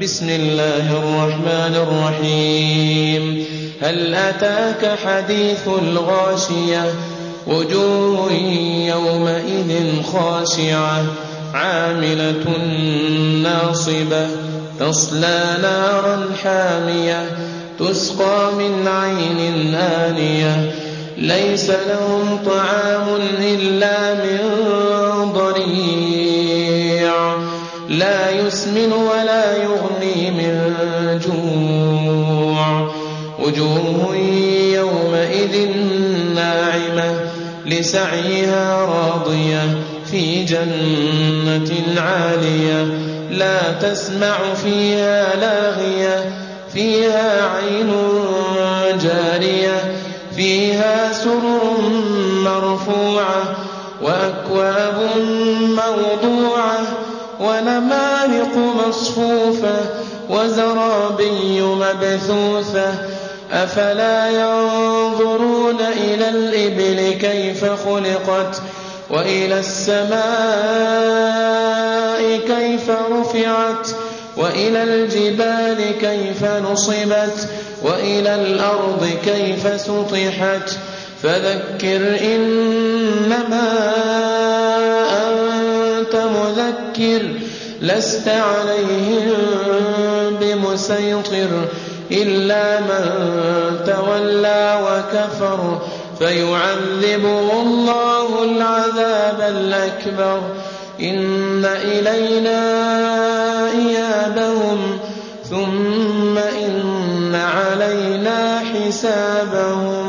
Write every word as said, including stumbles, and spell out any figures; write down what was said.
بسم الله الرحمن الرحيم هل أتاك حديث الغاشية وجوه يومئذ خاشعة عاملة ناصبة تصلى نارا حامية تسقى من عين آنية ليس لهم طعام إلا من ضريع لا يسمن ولا يغني من جوع وجوه يومئذ ناعمة لسعيها راضية في جنة عالية لا تسمع فيها لاغية فيها عين جارية فيها سرر مرفوعة وأكواب موضوعة ونمارق مصفوفة وزرابي مبثوثة أفلا ينظرون إلى الإبل كيف خلقت وإلى السماء كيف رفعت وإلى الجبال كيف نصبت وإلى الأرض كيف سطحت فذكر إنما أنت مذكر لست عليهم بمسيطر إلا من تولى وكفر فيعذبه الله العذاب الأكبر إن إلينا إيابهم ثم إن علينا حسابهم.